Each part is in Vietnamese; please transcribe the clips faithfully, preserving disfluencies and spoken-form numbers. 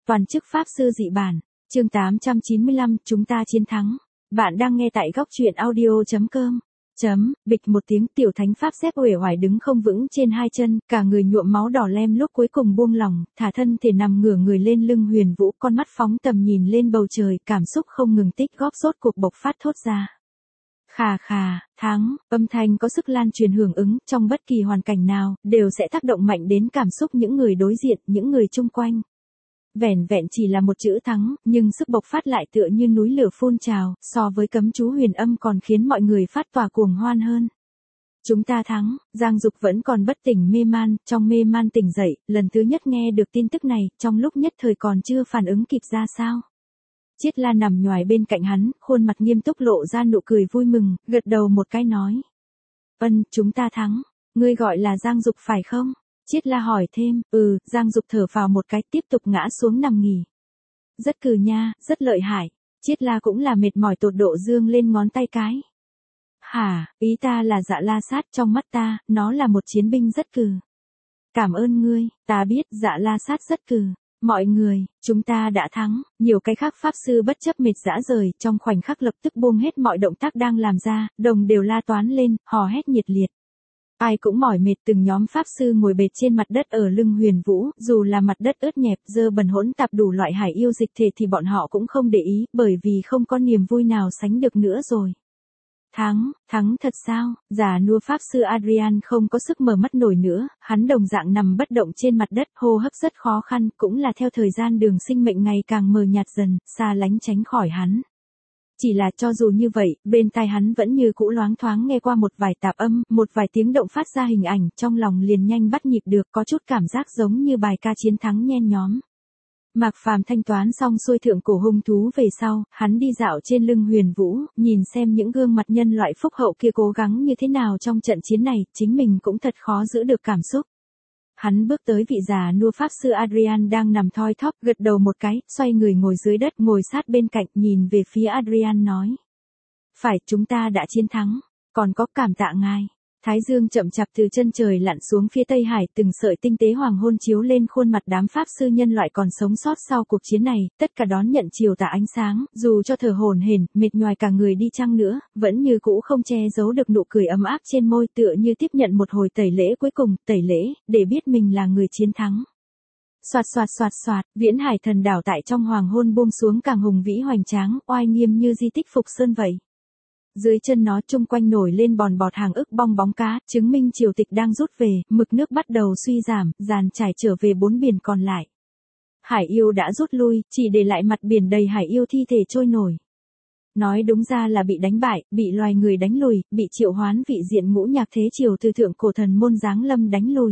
Toàn chức Pháp sư dị bản. Chương tám trăm chín mươi lăm, chúng ta chiến thắng. Bạn đang nghe tại góc truyện audio chấm com. Chấm, bịch một tiếng, tiểu thánh Pháp xếp uể oải đứng không vững trên hai chân, cả người nhuộm máu đỏ lem lúc cuối cùng buông lỏng, thả thân thể nằm ngửa người lên lưng Huyền Vũ, con mắt phóng tầm nhìn lên bầu trời, cảm xúc không ngừng tích góp rốt cuộc bộc phát thốt ra. Khà khà, thắng, âm thanh có sức lan truyền hưởng ứng, trong bất kỳ hoàn cảnh nào, đều sẽ tác động mạnh đến cảm xúc những người đối diện, những người chung quanh. Vẻn vẹn chỉ là một chữ thắng, nhưng sức bộc phát lại tựa như núi lửa phun trào, so với cấm chú huyền âm còn khiến mọi người phát tỏa cuồng hoan hơn. Chúng ta thắng, Giang Dục vẫn còn bất tỉnh mê man, trong mê man tỉnh dậy, lần thứ nhất nghe được tin tức này, trong lúc nhất thời còn chưa phản ứng kịp ra sao. Chiết La nằm nhoài bên cạnh hắn, khuôn mặt nghiêm túc lộ ra nụ cười vui mừng, gật đầu một cái nói. Ân, chúng ta thắng, ngươi gọi là Giang Dục phải không? Chiết La hỏi thêm, ừ, Giang Dục thở phào một cái tiếp tục ngã xuống nằm nghỉ. Rất cừ nha, rất lợi hại. Chiết La cũng là mệt mỏi tột độ dương lên ngón tay cái. Hả, ý ta là Dạ La Sát, trong mắt ta, nó là một chiến binh rất cừ. Cảm ơn ngươi, ta biết Dạ La Sát rất cừ. Mọi người, chúng ta đã thắng, nhiều cái khác Pháp sư bất chấp mệt rã rời, trong khoảnh khắc lập tức buông hết mọi động tác đang làm ra, đồng đều la toán lên, hò hét nhiệt liệt. Ai cũng mỏi mệt, từng nhóm Pháp sư ngồi bệt trên mặt đất ở lưng Huyền Vũ, dù là mặt đất ướt nhẹp, dơ bẩn hỗn tạp đủ loại hải yêu dịch thể thì bọn họ cũng không để ý, bởi vì không có niềm vui nào sánh được nữa rồi. Thắng, thắng thật sao? Già nua Pháp sư Adrian không có sức mở mắt nổi nữa, hắn đồng dạng nằm bất động trên mặt đất, hô hấp rất khó khăn, cũng là theo thời gian đường sinh mệnh ngày càng mờ nhạt dần, xa lánh tránh khỏi hắn. Chỉ là cho dù như vậy, bên tai hắn vẫn như cũ loáng thoáng nghe qua một vài tạp âm, một vài tiếng động phát ra hình ảnh, trong lòng liền nhanh bắt nhịp được, có chút cảm giác giống như bài ca chiến thắng nhen nhóm. Mạc Phàm thanh toán xong xuôi thượng cổ hung thú về sau, hắn đi dạo trên lưng Huyền Vũ, nhìn xem những gương mặt nhân loại phúc hậu kia cố gắng như thế nào trong trận chiến này, chính mình cũng thật khó giữ được cảm xúc. Hắn bước tới vị già nua Pháp sư Adrian đang nằm thoi thóp, gật đầu một cái, xoay người ngồi dưới đất, ngồi sát bên cạnh, nhìn về phía Adrian nói. Phải, chúng ta đã chiến thắng, còn có cảm tạ ngài. Thái dương chậm chạp từ chân trời lặn xuống phía Tây Hải, từng sợi tinh tế hoàng hôn chiếu lên khuôn mặt đám Pháp sư nhân loại còn sống sót sau cuộc chiến này, tất cả đón nhận chiều tà ánh sáng, dù cho thở hổn hển, mệt nhoài cả người đi chăng nữa, vẫn như cũ không che giấu được nụ cười ấm áp trên môi, tựa như tiếp nhận một hồi tẩy lễ cuối cùng, tẩy lễ, để biết mình là người chiến thắng. Soạt soạt soạt soạt, Viễn Hải thần đảo tại trong hoàng hôn buông xuống càng hùng vĩ hoành tráng, oai nghiêm như di tích Phục Sơn vậy. Dưới chân nó chung quanh nổi lên bòn bọt hàng ức bong bóng cá, chứng minh triều tịch đang rút về, mực nước bắt đầu suy giảm, dàn trải trở về bốn biển còn lại. Hải yêu đã rút lui, chỉ để lại mặt biển đầy hải yêu thi thể trôi nổi. Nói đúng ra là bị đánh bại, bị loài người đánh lùi, bị triệu hoán vị diện ngũ nhạc thế triều từ thượng cổ thần môn giáng lâm đánh lùi.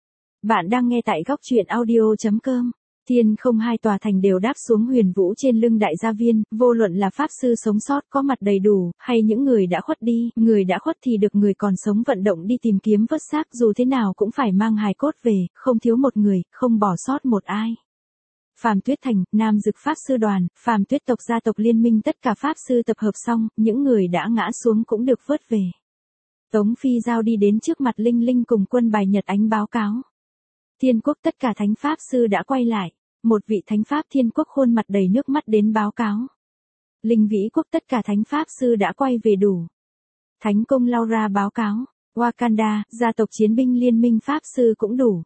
Bạn đang nghe tại góc truyện audio chấm com. Thiên không hai tòa thành đều đáp xuống Huyền Vũ trên lưng đại gia viên, vô luận là Pháp sư sống sót có mặt đầy đủ, hay những người đã khuất đi, người đã khuất thì được người còn sống vận động đi tìm kiếm vớt xác, dù thế nào cũng phải mang hài cốt về, không thiếu một người, không bỏ sót một ai. Phàm Tuyết Thành, Nam Dực Pháp sư đoàn, Phàm Tuyết tộc gia tộc liên minh tất cả Pháp sư tập hợp xong, những người đã ngã xuống cũng được vớt về. Tống Phi Giao đi đến trước mặt Linh Linh cùng quân bài Nhật Ánh báo cáo. Thiên quốc tất cả thánh Pháp sư đã quay lại. Một vị thánh Pháp Thiên quốc khuôn mặt đầy nước mắt đến báo cáo. Linh Vĩ quốc tất cả thánh Pháp sư đã quay về đủ. Thánh Công Laura báo cáo. Wakanda, gia tộc chiến binh liên minh Pháp sư cũng đủ.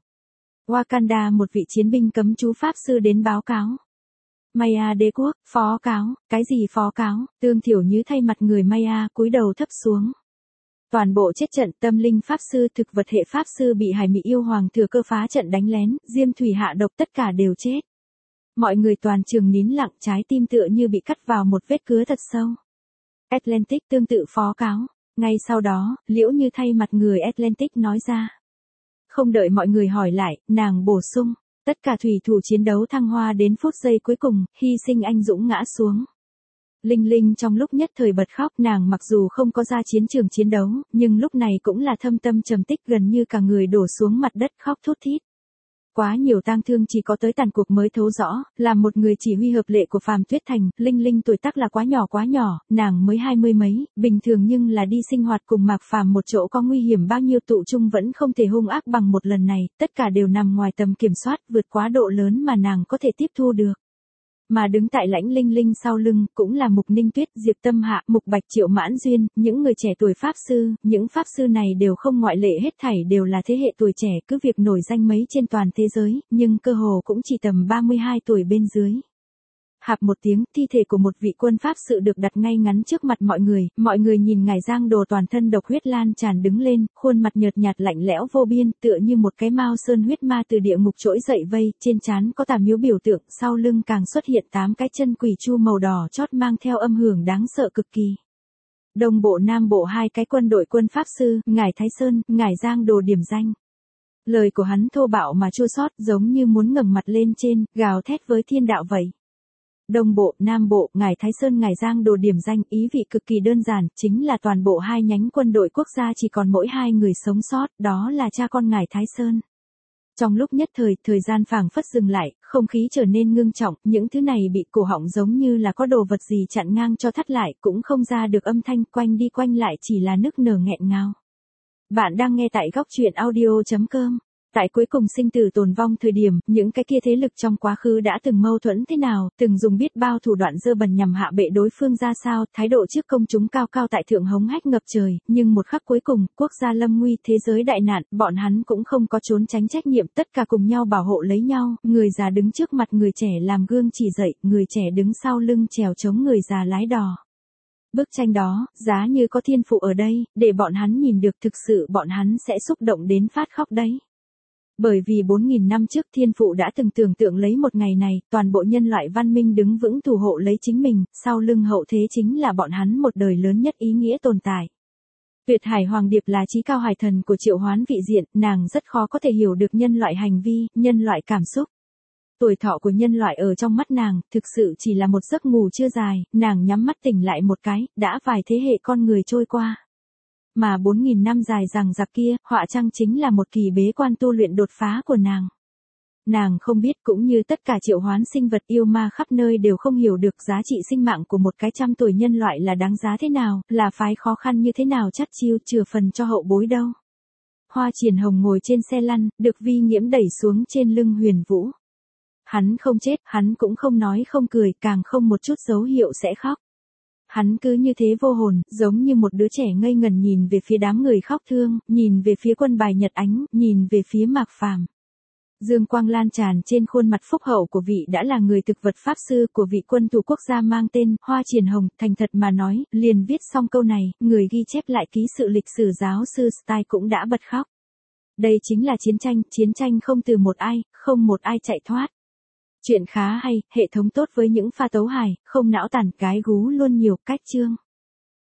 Wakanda một vị chiến binh cấm chú Pháp sư đến báo cáo. Maya đế quốc, phó cáo, cái gì phó cáo, Tương Thiểu Như thay mặt người Maya cúi đầu thấp xuống. Toàn bộ chết trận, tâm linh Pháp sư, thực vật hệ Pháp sư bị Hải Mị yêu hoàng thừa cơ phá trận đánh lén, diêm thủy hạ độc tất cả đều chết. Mọi người toàn trường nín lặng, trái tim tựa như bị cắt vào một vết cứa thật sâu. Atlantic tương tự phó cáo. Ngay sau đó, Liễu Như thay mặt người Atlantic nói ra. Không đợi mọi người hỏi lại, nàng bổ sung. Tất cả thủy thủ chiến đấu thăng hoa đến phút giây cuối cùng, hy sinh anh dũng ngã xuống. Linh Linh trong lúc nhất thời bật khóc, nàng mặc dù không có ra chiến trường chiến đấu, nhưng lúc này cũng là thâm tâm trầm tích, gần như cả người đổ xuống mặt đất khóc thút thít. Quá nhiều tang thương chỉ có tới tàn cuộc mới thấu rõ, là một người chỉ huy hợp lệ của Phàm Tuyết Thành, Linh Linh tuổi tác là quá nhỏ quá nhỏ, nàng mới hai mươi mấy, bình thường nhưng là đi sinh hoạt cùng Mạc Phàm một chỗ có nguy hiểm bao nhiêu tụ chung vẫn không thể hung ác bằng một lần này, tất cả đều nằm ngoài tầm kiểm soát, vượt quá độ lớn mà nàng có thể tiếp thu được. Mà đứng tại Lãnh Linh Linh sau lưng, cũng là Mục Ninh Tuyết, Diệp Tâm Hạ, Mục Bạch Triệu Mãn Duyên, những người trẻ tuổi pháp sư, những pháp sư này đều không ngoại lệ, hết thảy đều là thế hệ tuổi trẻ, cứ việc nổi danh mấy trên toàn thế giới, nhưng cơ hồ cũng chỉ tầm ba mươi hai tuổi bên dưới. Hạp một tiếng, thi thể của một vị quân pháp sự được đặt ngay ngắn trước mặt mọi người, mọi người nhìn ngài Giang Đồ toàn thân độc huyết lan tràn đứng lên, khuôn mặt nhợt nhạt lạnh lẽo vô biên, tựa như một cái mao sơn huyết ma từ địa ngục trỗi dậy vây, trên trán có tà miếu biểu tượng, sau lưng càng xuất hiện tám cái chân quỷ chu màu đỏ chót mang theo âm hưởng đáng sợ cực kỳ. Đông bộ Nam bộ hai cái quân đội quân pháp sư, ngài Thái Sơn, ngài Giang Đồ điểm danh. Lời của hắn thô bạo mà chua xót, giống như muốn ngẩng mặt lên trên, gào thét với thiên đạo vậy. Đông bộ, Nam bộ, ngài Thái Sơn, ngài Giang Đồ điểm danh, ý vị cực kỳ đơn giản, chính là toàn bộ hai nhánh quân đội quốc gia chỉ còn mỗi hai người sống sót, đó là cha con ngài Thái Sơn. Trong lúc nhất thời, thời gian phảng phất dừng lại, không khí trở nên ngưng trọng, những thứ này bị cổ họng giống như là có đồ vật gì chặn ngang cho thắt lại, cũng không ra được âm thanh, quanh đi quanh lại chỉ là nức nở nghẹn ngào. Bạn đang nghe tại góc truyện audio chấm com. Tại cuối cùng sinh tử tồn vong thời điểm, những cái kia thế lực trong quá khứ đã từng mâu thuẫn thế nào, từng dùng biết bao thủ đoạn dơ bẩn nhằm hạ bệ đối phương ra sao, thái độ trước công chúng cao cao tại thượng hống hách ngập trời, nhưng một khắc cuối cùng, quốc gia lâm nguy, thế giới đại nạn, bọn hắn cũng không có trốn tránh trách nhiệm, tất cả cùng nhau bảo hộ lấy nhau, người già đứng trước mặt người trẻ làm gương chỉ dạy, người trẻ đứng sau lưng chèo chống người già lái đò. Bức tranh đó, giá như có thiên phụ ở đây, để bọn hắn nhìn được thực sự bọn hắn sẽ xúc động đến phát khóc đấy. Bởi vì bốn nghìn năm trước thiên phụ đã từng tưởng tượng lấy một ngày này, toàn bộ nhân loại văn minh đứng vững thủ hộ lấy chính mình, sau lưng hậu thế chính là bọn hắn một đời lớn nhất ý nghĩa tồn tại. Tuyệt Hải Hoàng Điệp là chí cao hải thần của triệu hoán vị diện, nàng rất khó có thể hiểu được nhân loại hành vi, nhân loại cảm xúc. Tuổi thọ của nhân loại ở trong mắt nàng, thực sự chỉ là một giấc ngủ chưa dài, nàng nhắm mắt tỉnh lại một cái, đã vài thế hệ con người trôi qua. Mà bốn nghìn năm dài rằng giặc kia, họa chăng chính là một kỳ bế quan tu luyện đột phá của nàng. Nàng không biết cũng như tất cả triệu hoán sinh vật yêu ma khắp nơi đều không hiểu được giá trị sinh mạng của một cái trăm tuổi nhân loại là đáng giá thế nào, là phái khó khăn như thế nào chắt chiu chừa phần cho hậu bối đâu. Hoa Triển Hồng ngồi trên xe lăn, được Vi Nghiễm đẩy xuống trên lưng Huyền Vũ. Hắn không chết, hắn cũng không nói không cười, càng không một chút dấu hiệu sẽ khóc. Hắn cứ như thế vô hồn, giống như một đứa trẻ ngây ngần nhìn về phía đám người khóc thương, nhìn về phía quân bài Nhật Ánh, nhìn về phía Mạc Phàm. Dương quang lan tràn trên khuôn mặt phúc hậu của vị đã là người thực vật pháp sư của vị quân thủ quốc gia mang tên Hoa Triển Hồng, thành thật mà nói, liền viết xong câu này, người ghi chép lại ký sự lịch sử giáo sư Stein cũng đã bật khóc. Đây chính là chiến tranh, chiến tranh không từ một ai, không một ai chạy thoát. Chuyện khá hay, hệ thống tốt với những pha tấu hài, không não tàn, cái gú luôn nhiều, cách chương.